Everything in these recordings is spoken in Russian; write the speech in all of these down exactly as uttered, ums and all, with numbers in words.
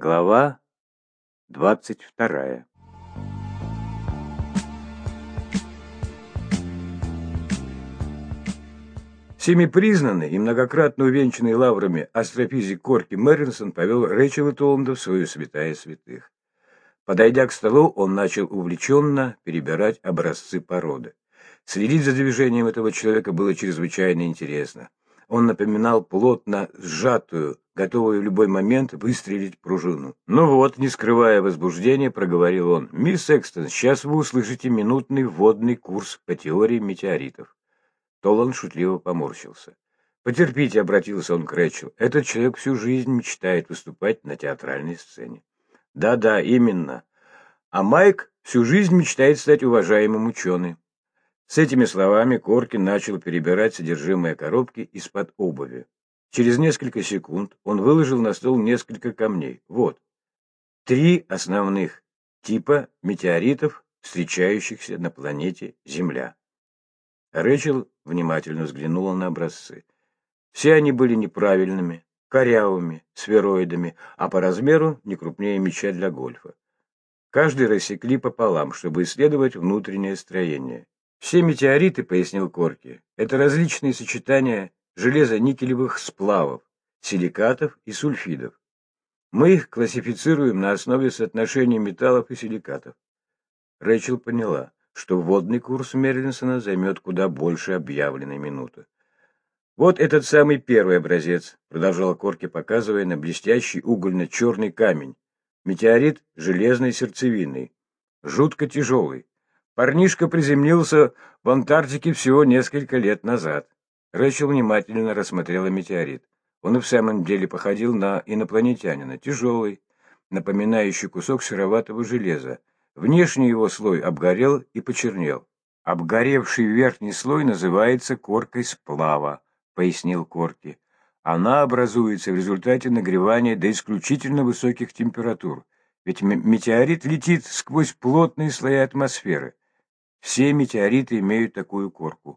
Глава двадцать вторая. Семипризнанный и многократно увенчанный лаврами астрофизик Корки Мэринсон повел Рэйчел и Толланда в свою святая святых. Подойдя к столу, он начал увлеченно перебирать образцы породы. Следить за движением этого человека было чрезвычайно интересно. Он напоминал плотно сжатую, готовую в любой момент выстрелить пружину. «Ну вот», не скрывая возбуждения, проговорил он, «Мисс Экстон, сейчас вы услышите минутный вводный курс по теории метеоритов». Толланд шутливо поморщился. «Потерпите», — обратился он к Рэйчел, — «этот человек всю жизнь мечтает выступать на театральной сцене». «Да-да, именно. А Майк всю жизнь мечтает стать уважаемым ученым». С этими словами Корки начал перебирать содержимое коробки из-под обуви. Через несколько секунд он выложил на стол несколько камней. Вот. Три основных типа метеоритов, встречающихся на планете Земля. Рэйчел внимательно взглянула на образцы. Все они были неправильными, корявыми, сфероидами, а по размеру не крупнее мяча для гольфа. Каждый рассекли пополам, чтобы исследовать внутреннее строение. Все метеориты, пояснил Корки, это различные сочетания железо-никелевых сплавов, силикатов и сульфидов. Мы их классифицируем на основе соотношения металлов и силикатов. Рэйчел поняла, что вводный курс Мерлинсона займет куда больше объявленной минуты. Вот этот самый первый образец, продолжал Корки, показывая на блестящий угольно-черный камень. Метеорит железной сердцевины, жутко тяжелый. Парнишка приземлился в Антарктике всего несколько лет назад. Рэйчел внимательно рассмотрела метеорит. Он и в самом деле походил на инопланетянина, тяжелый, напоминающий кусок сероватого железа. Внешний его слой обгорел и почернел. Обгоревший верхний слой называется коркой сплава, пояснил Корки. Она образуется в результате нагревания до исключительно высоких температур. Ведь метеорит летит сквозь плотные слои атмосферы. Все метеориты имеют такую корку.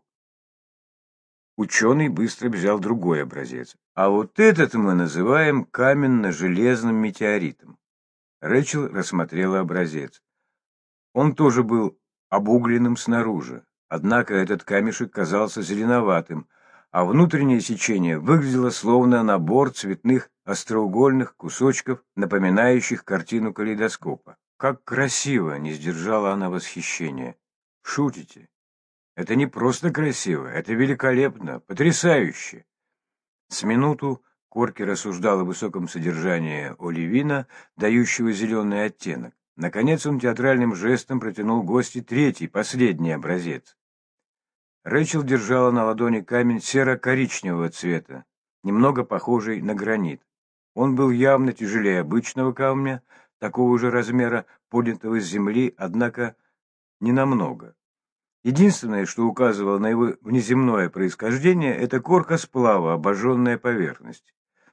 Ученый быстро взял другой образец. А вот этот мы называем каменно-железным метеоритом. Рэйчел рассмотрела образец. Он тоже был обугленным снаружи. Однако этот камешек казался зеленоватым, а внутреннее сечение выглядело словно набор цветных остроугольных кусочков, напоминающих картину калейдоскопа. Как красиво! Не сдержала она восхищения. Шутите? Это не просто красиво, это великолепно, потрясающе. С минуту Корки рассуждал о высоком содержании оливина, дающего зеленый оттенок. Наконец он театральным жестом протянул гости третий, последний образец. Рэйчел держала на ладони камень серо-коричневого цвета, немного похожий на гранит. Он был явно тяжелее обычного камня, такого же размера, поднятого с земли, однако не намного. Единственное, что указывало на его внеземное происхождение, это корка сплава, обожженная поверхность.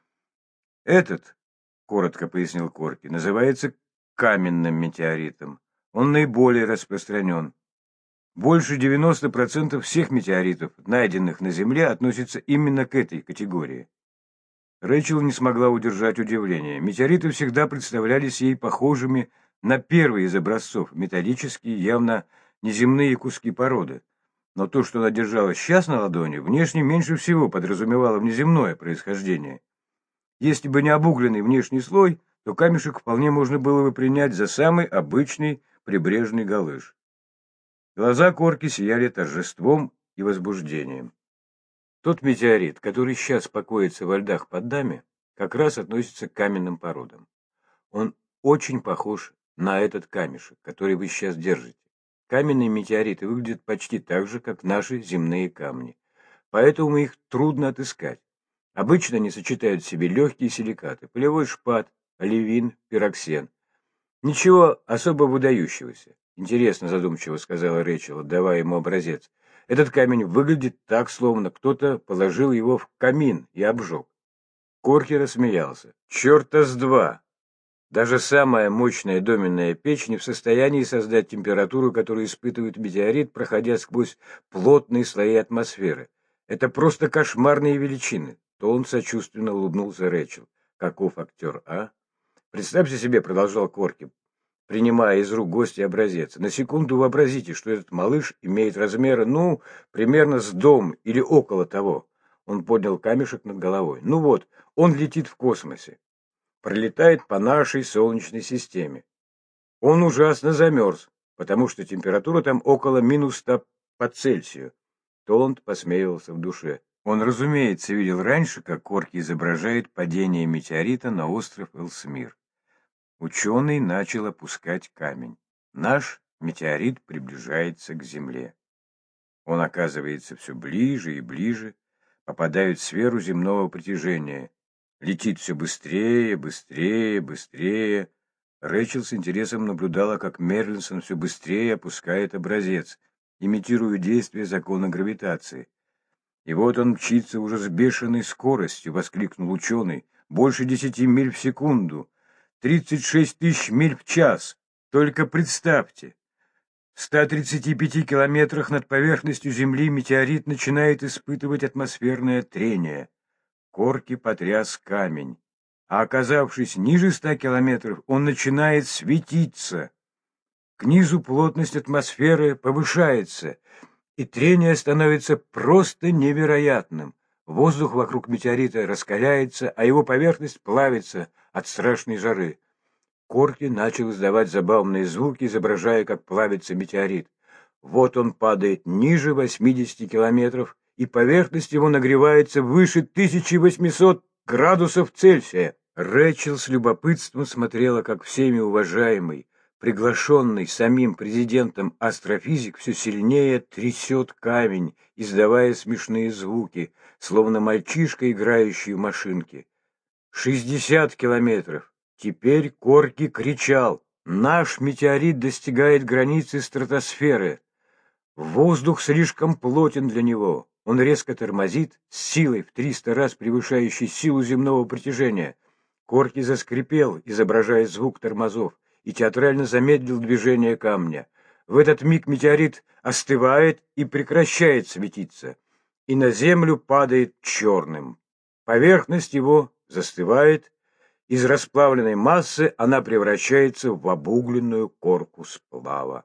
Этот, коротко пояснил Корки, называется каменным метеоритом. Он наиболее распространен. Больше девяноста процентов всех метеоритов, найденных на Земле, относятся именно к этой категории. Рэйчел не смогла удержать удивление. Метеориты всегда представлялись ей похожими на первый из образцов, металлические, явно неземные куски породы. Но то, что она держала сейчас на ладони, внешне меньше всего подразумевало внеземное происхождение. Если бы не обугленный внешний слой, то камешек вполне можно было бы принять за самый обычный прибрежный галыш. Глаза Корки сияли торжеством и возбуждением. Тот метеорит, который сейчас покоится во льдах под нами, как раз относится к каменным породам. Он очень похож на этот камешек, который вы сейчас держите. Каменные метеориты выглядят почти так же, как наши земные камни. Поэтому их трудно отыскать. Обычно они сочетают в себе легкие силикаты, полевой шпат, оливин, пироксен. Ничего особо выдающегося. Интересно, задумчиво сказала Рэйчел, отдавая ему образец. Этот камень выглядит так, словно кто-то положил его в камин и обжег. Корки рассмеялся. Черта с два! Даже самая мощная доменная печь не в состоянии создать температуру, которую испытывает метеорит, проходя сквозь плотные слои атмосферы. Это просто кошмарные величины. То он сочувственно улыбнулся Рэйчел. Каков актер, а? Представьте себе, продолжал Корки, принимая из рук гостя образец. На секунду вообразите, что этот малыш имеет размеры, ну, примерно с дом или около того. Он поднял камешек над головой. Ну вот, он летит в космосе, пролетает по нашей Солнечной системе. Он ужасно замерз, потому что температура там около минус ста по Цельсию. Толланд посмеивался в душе. Он, разумеется, видел раньше, как Корки изображает падение метеорита на остров Элсмир. Ученый начал опускать камень. Наш метеорит приближается к Земле. Он оказывается все ближе и ближе, попадает в сферу земного притяжения. Летит все быстрее, быстрее, быстрее. Рэчел с интересом наблюдала, как Мерлинсон все быстрее опускает образец, имитируя действие закона гравитации. И вот он мчится уже с бешеной скоростью, воскликнул ученый, больше десяти миль в секунду. тридцать шесть тысяч миль в час. Только представьте, в ста тридцати пяти километрах над поверхностью Земли метеорит начинает испытывать атмосферное трение. Корки потряс камень, а оказавшись ниже ста километров, он начинает светиться. К низу плотность атмосферы повышается, и трение становится просто невероятным. Воздух вокруг метеорита раскаляется, а его поверхность плавится от страшной жары. Корки начал издавать забавные звуки, изображая, как плавится метеорит. Вот он падает ниже восьмидесяти километров, и поверхность его нагревается выше тысячи восьмисот градусов Цельсия. Рэчел с любопытством смотрела, как всеми уважаемый, приглашенный самим президентом астрофизик все сильнее трясет камень, издавая смешные звуки, словно мальчишка, играющий в машинки. Шестьдесят километров. Теперь Корки кричал: «Наш метеорит достигает границы стратосферы. Воздух слишком плотен для него. Он резко тормозит, с силой в триста раз превышающей силу земного притяжения». Корки заскрипел, изображая звук тормозов, и театрально замедлил движение камня. В этот миг метеорит остывает и прекращает светиться, и на землю падает черным. Поверхность его застывает. Из расплавленной массы она превращается в обугленную корку сплава.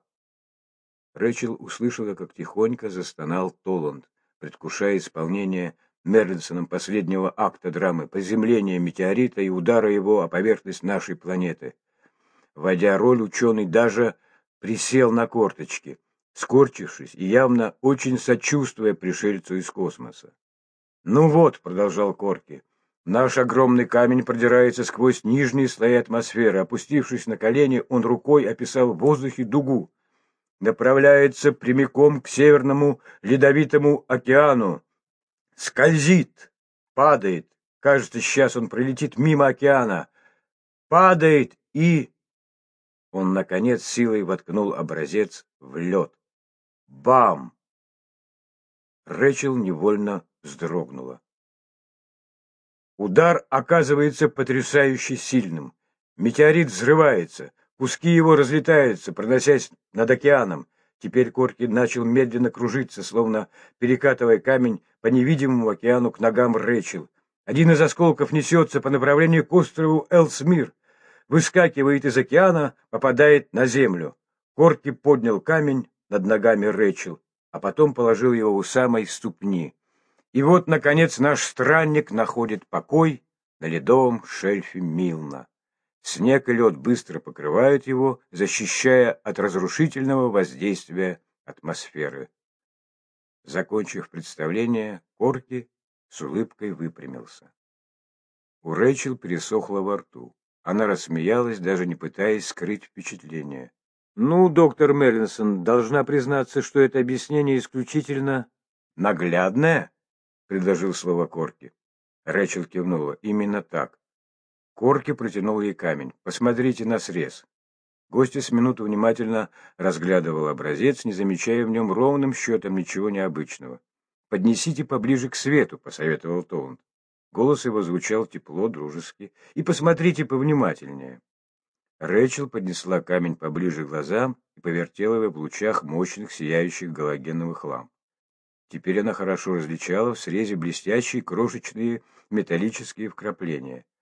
Рэчел услышала, как тихонько застонал Толланд, предвкушая исполнение Мерлинсоном последнего акта драмы «Приземление метеорита и удара его о поверхность нашей планеты». Вводя роль, ученый даже присел на корточки, скорчившись и явно очень сочувствуя пришельцу из космоса. «Ну вот», — продолжал Корки, — «наш огромный камень продирается сквозь нижние слои атмосферы. Опустившись на колени, он рукой описал в воздухе дугу. Направляется прямиком к Северному Ледовитому океану. Скользит, падает. Кажется, сейчас он пролетит мимо океана. Падает и...» Он, наконец, силой воткнул образец в лед. Бам! Рэчел невольно вздрогнула. Удар оказывается потрясающе сильным. Метеорит взрывается, куски его разлетаются, проносясь над океаном. Теперь Корки начал медленно кружиться, словно перекатывая камень по невидимому океану к ногам Рэчел. Один из осколков несется по направлению к острову Элсмир, выскакивает из океана, попадает на землю. Корки поднял камень над ногами Рэчел, а потом положил его у самой ступни. И вот, наконец, наш странник находит покой на ледовом шельфе Милна. Снег и лед быстро покрывают его, защищая от разрушительного воздействия атмосферы. Закончив представление, Корки с улыбкой выпрямился. У Рэчел пересохло во рту. Она рассмеялась, даже не пытаясь скрыть впечатление. «Ну, доктор Мерлинсон, должна признаться, что это объяснение исключительно наглядное», — предложил слово Корки. Рэчел кивнула. «Именно так». Корки протянул ей камень. «Посмотрите на срез». Гостья с минуту внимательно разглядывал образец, не замечая в нем ровным счетом ничего необычного. «Поднесите поближе к свету», — посоветовал Толланд. Голос его звучал тепло, дружески. «И посмотрите повнимательнее». Рэчел поднесла камень поближе к глазам и повертела его в лучах мощных сияющих галогеновых ламп. Теперь она хорошо различала в срезе блестящие крошечные металлические вкрапления.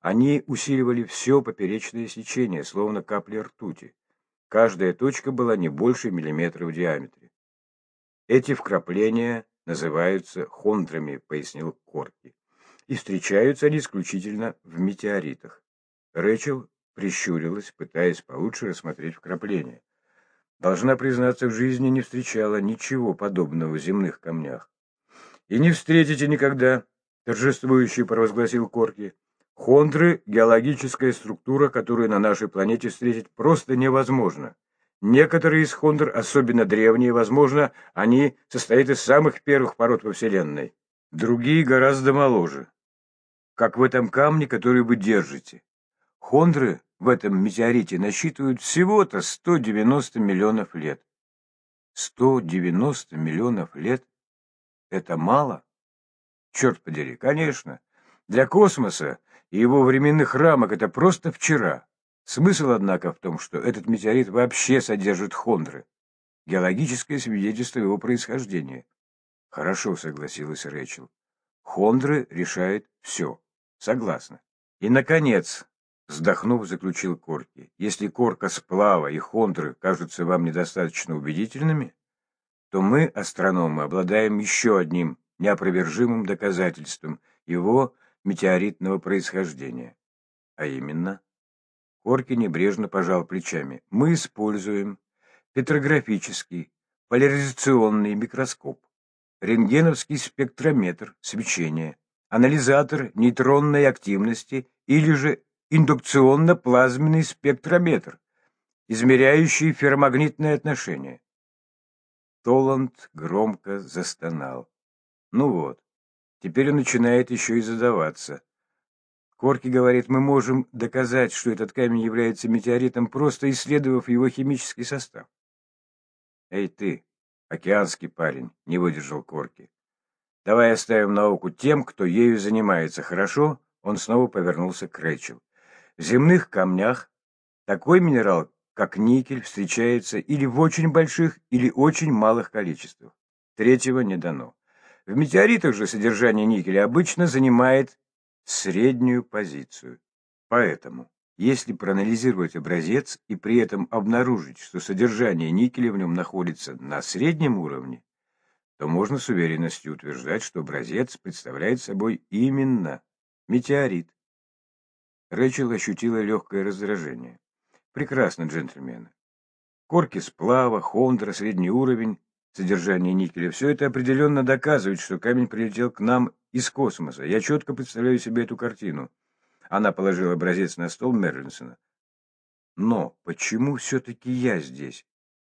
Они усиливали все поперечное сечение, словно капли ртути. Каждая точка была не больше миллиметра в диаметре. Эти вкрапления называются хондрами, пояснил Корки. И встречаются они исключительно в метеоритах. Рэчел прищурилась, пытаясь получше рассмотреть вкрапления. Должна признаться, в жизни не встречала ничего подобного в земных камнях. «И не встретите никогда», — торжествующе провозгласил Корки. «Хондры — геологическая структура, которую на нашей планете встретить просто невозможно. Некоторые из хондр, особенно древние, возможно, они состоят из самых первых пород во Вселенной. Другие гораздо моложе, как в этом камне, который вы держите. Хондры в этом метеорите насчитывают всего-то сто девяносто миллионов лет». сто девяносто миллионов лет? Это мало? Черт подери, конечно. Для космоса и его временных рамок это просто вчера. Смысл, однако, в том, что этот метеорит вообще содержит хондры. Геологическое свидетельство его происхождения. Хорошо, согласилась Рэчел. Хондры решает все. Согласна. И, наконец, вздохнув, заключил Корки, если корка сплава и хондры кажутся вам недостаточно убедительными, то мы, астрономы, обладаем еще одним неопровержимым доказательством его метеоритного происхождения. А именно, Корки небрежно пожал плечами. Мы используем петрографический поляризационный микроскоп, рентгеновский спектрометр свечения, анализатор нейтронной активности или же индукционно-плазменный спектрометр, измеряющий ферромагнитное отношение. Толланд громко застонал. Ну вот, теперь он начинает еще и задаваться. Корки говорит, мы можем доказать, что этот камень является метеоритом, просто исследовав его химический состав. Эй ты, океанский парень, не выдержал Корки. Давай оставим науку тем, кто ею занимается, хорошо? Он снова повернулся к Рэчел. В земных камнях такой минерал, как никель, встречается или в очень больших, или очень малых количествах. Третьего не дано. В метеоритах же содержание никеля обычно занимает среднюю позицию. Поэтому, если проанализировать образец и при этом обнаружить, что содержание никеля в нем находится на среднем уровне, то можно с уверенностью утверждать, что образец представляет собой именно метеорит. Рэчел ощутила легкое раздражение. Прекрасно, джентльмены. Корки сплава, хондра, средний уровень, содержание никеля — все это определенно доказывает, что камень прилетел к нам из космоса. Я четко представляю себе эту картину. Она положила образец на стол Мерлинсона. Но почему все-таки я здесь?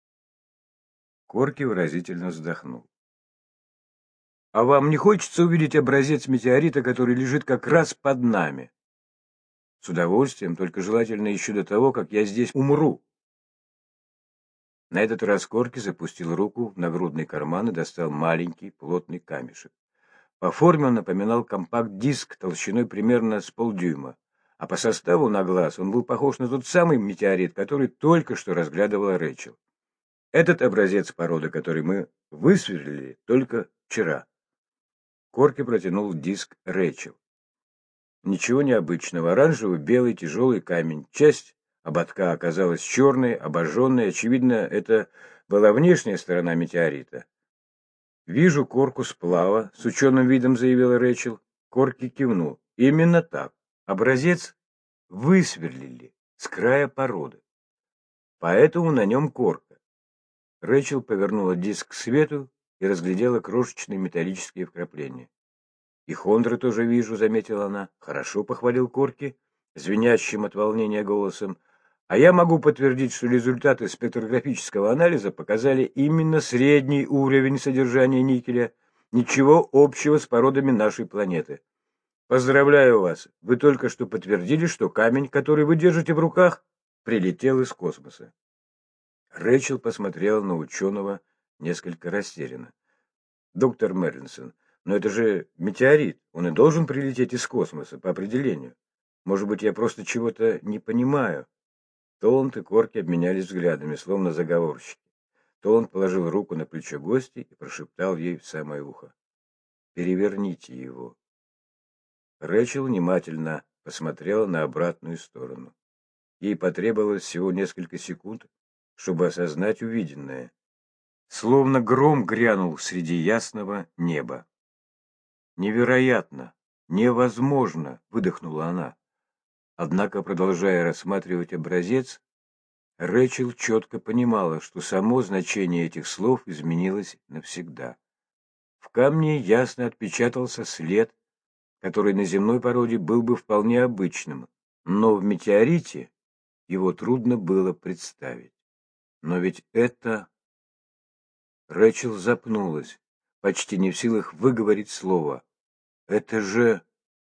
Корки выразительно вздохнул. А вам не хочется увидеть образец метеорита, который лежит как раз под нами? С удовольствием, только желательно еще до того, как я здесь умру. На этот раз Корки запустил руку в нагрудный карман и достал маленький плотный камешек. По форме он напоминал компакт-диск толщиной примерно с полдюйма, а по составу на глаз он был похож на тот самый метеорит, который только что разглядывала Рэчел. Этот образец породы, который мы высверлили только вчера. Корки протянул диск Рэчел. Ничего необычного. Оранжевый, белый, тяжелый камень. Часть ободка оказалась черной, обожженной. Очевидно, это была внешняя сторона метеорита. «Вижу корку сплава», — с ученым видом заявила Рэчел. Корки кивнул. «Именно так. Образец высверлили с края породы. Поэтому на нем корка». Рэчел повернула диск к свету и разглядела крошечные металлические вкрапления. «И хондры тоже вижу», — заметила она. «Хорошо», — похвалил Корки, звенящим от волнения голосом. «А я могу подтвердить, что результаты спектрографического анализа показали именно средний уровень содержания никеля, ничего общего с породами нашей планеты. Поздравляю вас, вы только что подтвердили, что камень, который вы держите в руках, прилетел из космоса». Рэчел посмотрела на ученого несколько растерянно. «Доктор Мерлинсон, но это же метеорит, он и должен прилететь из космоса, по определению. Может быть, я просто чего-то не понимаю?» Толланд и Корки обменялись взглядами, словно заговорщики. Толланд положил руку на плечо гостя и прошептал ей в самое ухо: «Переверните его». Рэчел внимательно посмотрела на обратную сторону. Ей потребовалось всего несколько секунд, чтобы осознать увиденное. Словно гром грянул среди ясного неба. «Невероятно! Невозможно!» — выдохнула она. Однако, продолжая рассматривать образец, Рэчел четко понимала, что само значение этих слов изменилось навсегда. В камне ясно отпечатался след, который на земной породе был бы вполне обычным, но в метеорите его трудно было представить. Но ведь это... Рэчел запнулась, почти не в силах выговорить слово. Это же...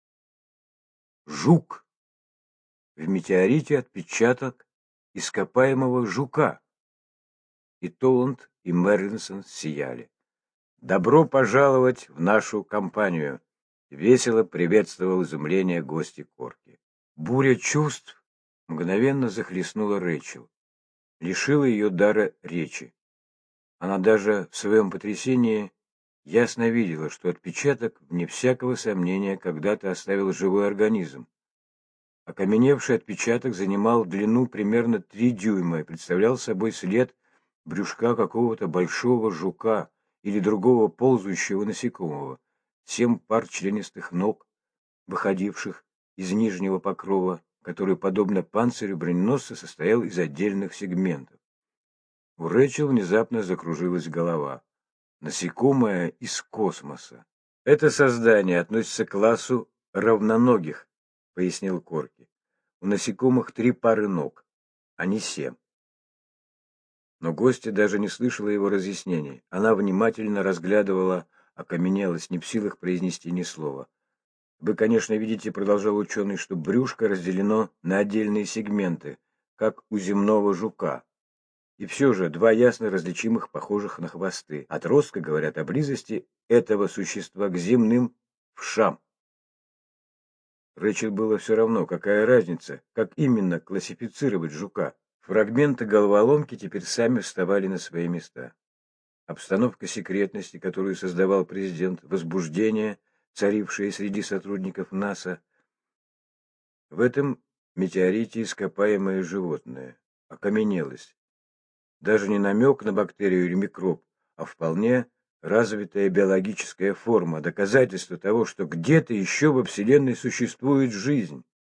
жук! В метеорите отпечаток ископаемого жука. И Толланд, и Мерлинсон сияли. «Добро пожаловать в нашу компанию!» — весело приветствовал изумление гостей Корки. Буря чувств мгновенно захлестнула Рэчел, лишила ее дара речи. Она даже в своем потрясении ясно видела, что отпечаток, вне всякого сомнения, когда-то оставил живой организм. Окаменевший отпечаток занимал в длину примерно три дюйма и представлял собой след брюшка какого-то большого жука или другого ползающего насекомого, семь пар членистых ног, выходивших из нижнего покрова, который, подобно панцирю броненосца, состоял из отдельных сегментов. У Рэчел внезапно закружилась голова. Насекомое из космоса. Это создание относится к классу равноногих, пояснил Корки. У насекомых три пары ног, а не семь. Но гостья даже не слышала его разъяснений. Она внимательно разглядывала окаменелость, не в силах произнести ни слова. Вы, конечно, видите, продолжал ученый, что брюшко разделено на отдельные сегменты, как у земного жука. И все же два ясно различимых, похожих на хвосты, отростка говорят о близости этого существа к земным вшам. Рэчел было все равно, какая разница, как именно классифицировать жука. Фрагменты головоломки теперь сами вставали на свои места. Обстановка секретности, которую создавал президент, возбуждение, царившее среди сотрудников НАСА. В этом метеорите ископаемое животное, окаменелость. Даже не намек на бактерию или микроб, а вполне развитая биологическая форма, доказательство того, что где-то еще во Вселенной существует жизнь.